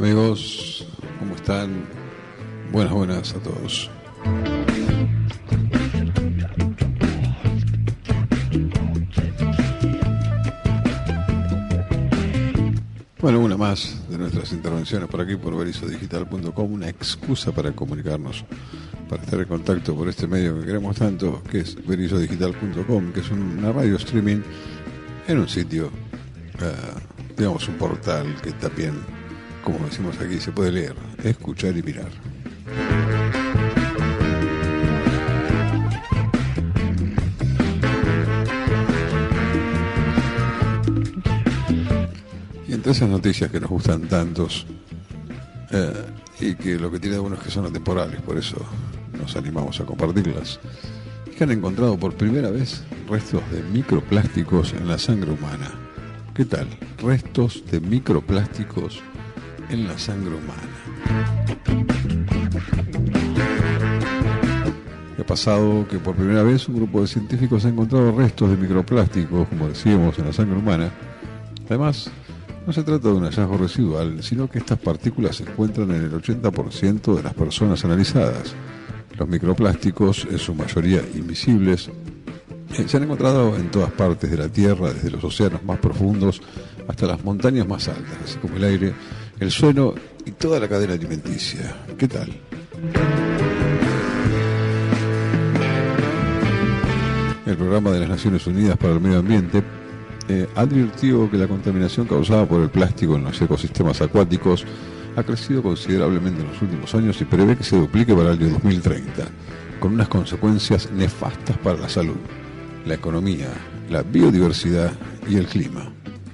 Amigos, ¿cómo están? Buenas a todos. Bueno, una más de nuestras intervenciones por aquí por verizodigital.com, una excusa para comunicarnos, para estar en contacto por este medio que queremos tanto, que es verizodigital.com, que es una radio streaming en un sitio, digamos un portal que también, como decimos aquí, se puede leer, escuchar y mirar. Y entre esas noticias que nos gustan tantos, y que lo que tiene de bueno es que son atemporales, por eso nos animamos a compartirlas, es que han encontrado por primera vez restos de microplásticos en la sangre humana. ¿Qué tal? Restos de microplásticos en la sangre humana. Ha pasado que por primera vez un grupo de científicos ha encontrado restos de microplásticos, como decíamos, en la sangre humana. Además, no se trata de un hallazgo residual, sino que estas partículas se encuentran en el 80% de las personas analizadas. Los microplásticos, en su mayoría invisibles, se han encontrado en todas partes de la Tierra, desde los océanos más profundos hasta las montañas más altas, así como el aire, el suelo y toda la cadena alimenticia. ¿Qué tal? El Programa de las Naciones Unidas para el Medio Ambiente advirtió que la contaminación causada por el plástico en los ecosistemas acuáticos ha crecido considerablemente en los últimos años y prevé que se duplique para el año 2030, con unas consecuencias nefastas para la salud, la economía, la biodiversidad y el clima.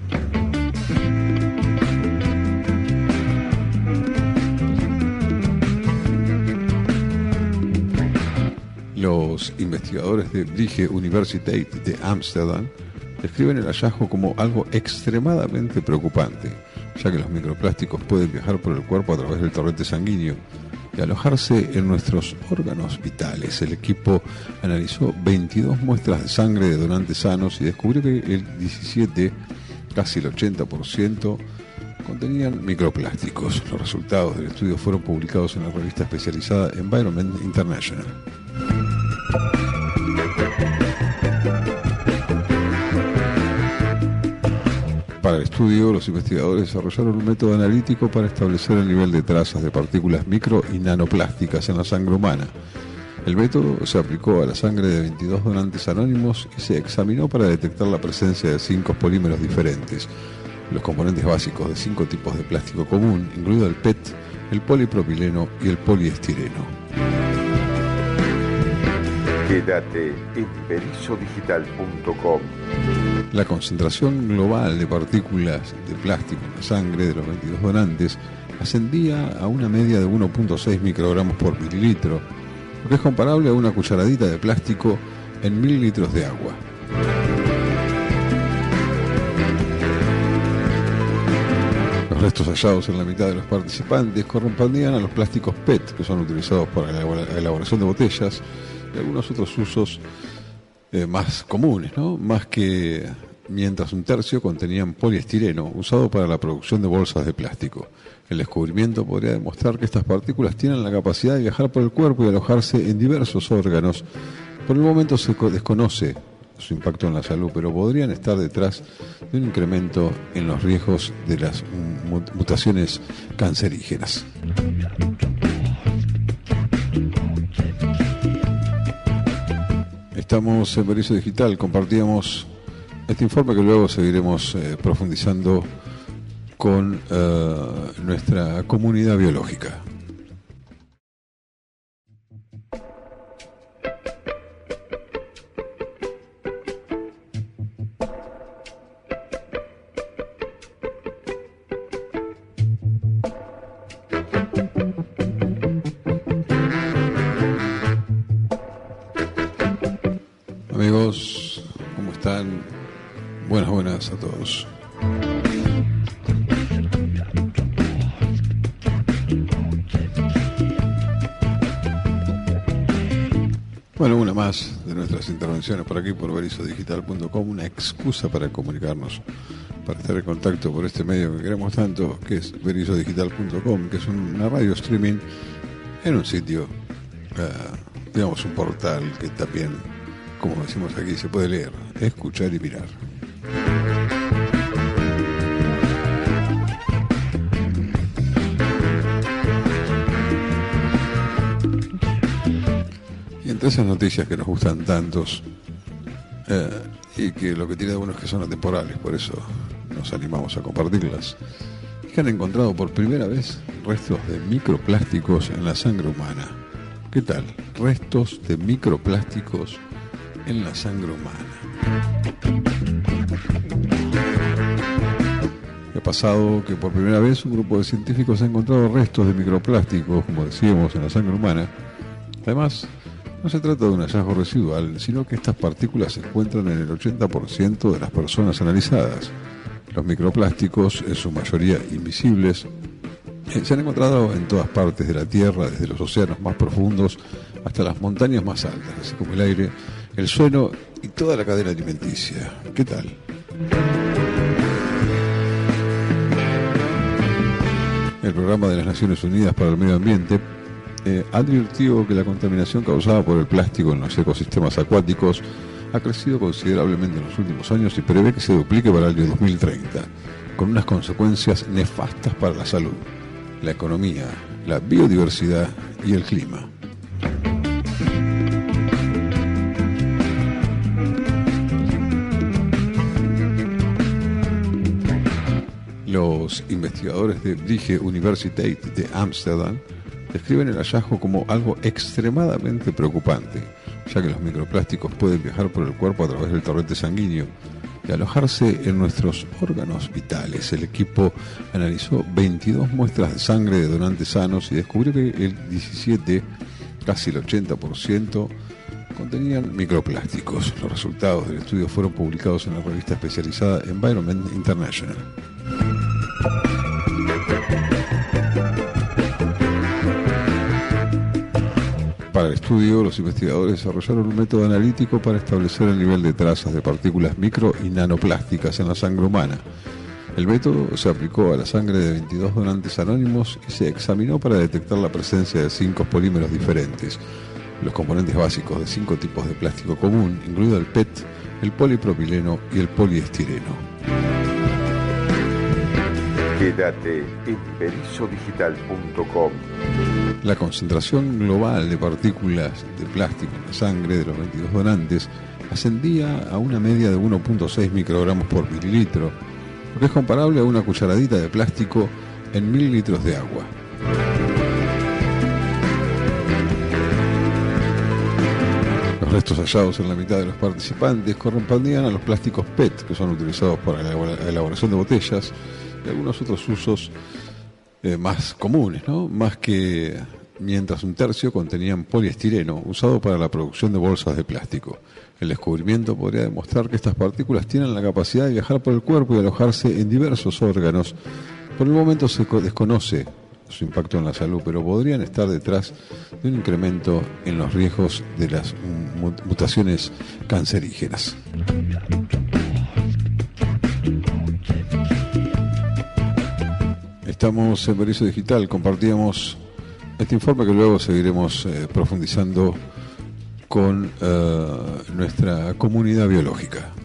Los investigadores de Vrije Universiteit de Ámsterdam describen el hallazgo como algo extremadamente preocupante, ya que los microplásticos pueden viajar por el cuerpo a través del torrente sanguíneo y alojarse en nuestros órganos vitales. El equipo analizó 22 muestras de sangre de donantes sanos y descubrió que el 17, casi el 80%, contenían microplásticos. Los resultados del estudio fueron publicados en la revista especializada Environment International. Para el estudio, los investigadores desarrollaron un método analítico para establecer el nivel de trazas de partículas micro y nanoplásticas en la sangre humana. El método se aplicó a la sangre de 22 donantes anónimos y se examinó para detectar la presencia de 5 polímeros diferentes, los componentes básicos de 5 tipos de plástico común, incluido el PET, el polipropileno y el poliestireno. Quédate en verizodigital.com. La concentración global de partículas de plástico en la sangre de los 22 donantes ascendía a una media de 1.6 microgramos por mililitro, lo que es comparable a una cucharadita de plástico en mililitros de agua. Los restos hallados en la mitad de los participantes correspondían a los plásticos PET, que son utilizados para la elaboración de botellas y algunos otros usos más comunes, ¿no? Más que mientras un tercio contenían poliestireno, usado para la producción de bolsas de plástico. El descubrimiento podría demostrar que estas partículas tienen la capacidad de viajar por el cuerpo y alojarse en diversos órganos. Por el momento se desconoce su impacto en la salud, pero podrían estar detrás de un incremento en los riesgos de las mutaciones cancerígenas. Estamos en Berizo Digital, compartíamos este informe que luego seguiremos profundizando con nuestra comunidad biológica. Amigos, ¿cómo están? Buenas a todos. Bueno, una más de nuestras intervenciones por aquí por verizodigital.com, una excusa para comunicarnos, para estar en contacto por este medio que queremos tanto, que es berizodigital.com, que es una radio streaming en un sitio, digamos un portal que también, como decimos aquí, se puede leer, escuchar y mirar. Y entre esas noticias que nos gustan tantos, y que lo que tiene de bueno es que son atemporales, por eso nos animamos a compartirlas, es que han encontrado por primera vez restos de microplásticos en la sangre humana. ¿Qué tal? Restos de microplásticos en la sangre humana. Ha pasado que por primera vez un grupo de científicos ha encontrado restos de microplásticos, como decíamos, en la sangre humana. Además, no se trata de un hallazgo residual, sino que estas partículas se encuentran en el 80% de las personas analizadas. Los microplásticos, en su mayoría invisibles, se han encontrado en todas partes de la Tierra, desde los océanos más profundos hasta las montañas más altas, así como el aire, el suelo y toda la cadena alimenticia. ¿Qué tal? El Programa de las Naciones Unidas para el Medio Ambiente advirtió que la contaminación causada por el plástico en los ecosistemas acuáticos ha crecido considerablemente en los últimos años y prevé que se duplique para el año 2030, con unas consecuencias nefastas para la salud, la economía, la biodiversidad y el clima. Los investigadores de Vrije Universiteit de Ámsterdam describen el hallazgo como algo extremadamente preocupante, ya que los microplásticos pueden viajar por el cuerpo a través del torrente sanguíneo y alojarse en nuestros órganos vitales. El equipo analizó 22 muestras de sangre de donantes sanos y descubrió que el 17, casi el 80%, contenían microplásticos. Los resultados del estudio fueron publicados en la revista especializada Environment International. Para el estudio, los investigadores desarrollaron un método analítico para establecer el nivel de trazas de partículas micro y nanoplásticas en la sangre humana. El método se aplicó a la sangre de 22 donantes anónimos y se examinó para detectar la presencia de 5 polímeros diferentes, los componentes básicos de 5 tipos de plástico común, incluido el PET, el polipropileno y el poliestireno. Quédate en berizodigital.com. La concentración global de partículas de plástico en la sangre de los 22 donantes ascendía a una media de 1.6 microgramos por mililitro, lo que es comparable a una cucharadita de plástico en 1000 litros de agua. Los restos hallados en la mitad de los participantes correspondían a los plásticos PET, que son utilizados para la elaboración de botellas y algunos otros usos más comunes, ¿no? Más que mientras un tercio contenían poliestireno, usado para la producción de bolsas de plástico. El descubrimiento podría demostrar que estas partículas tienen la capacidad de viajar por el cuerpo y alojarse en diversos órganos. Por el momento se desconoce su impacto en la salud, pero podrían estar detrás de un incremento en los riesgos de las mutaciones cancerígenas. Estamos en Berizo Digital, compartíamos este informe que luego seguiremos profundizando con nuestra comunidad biológica.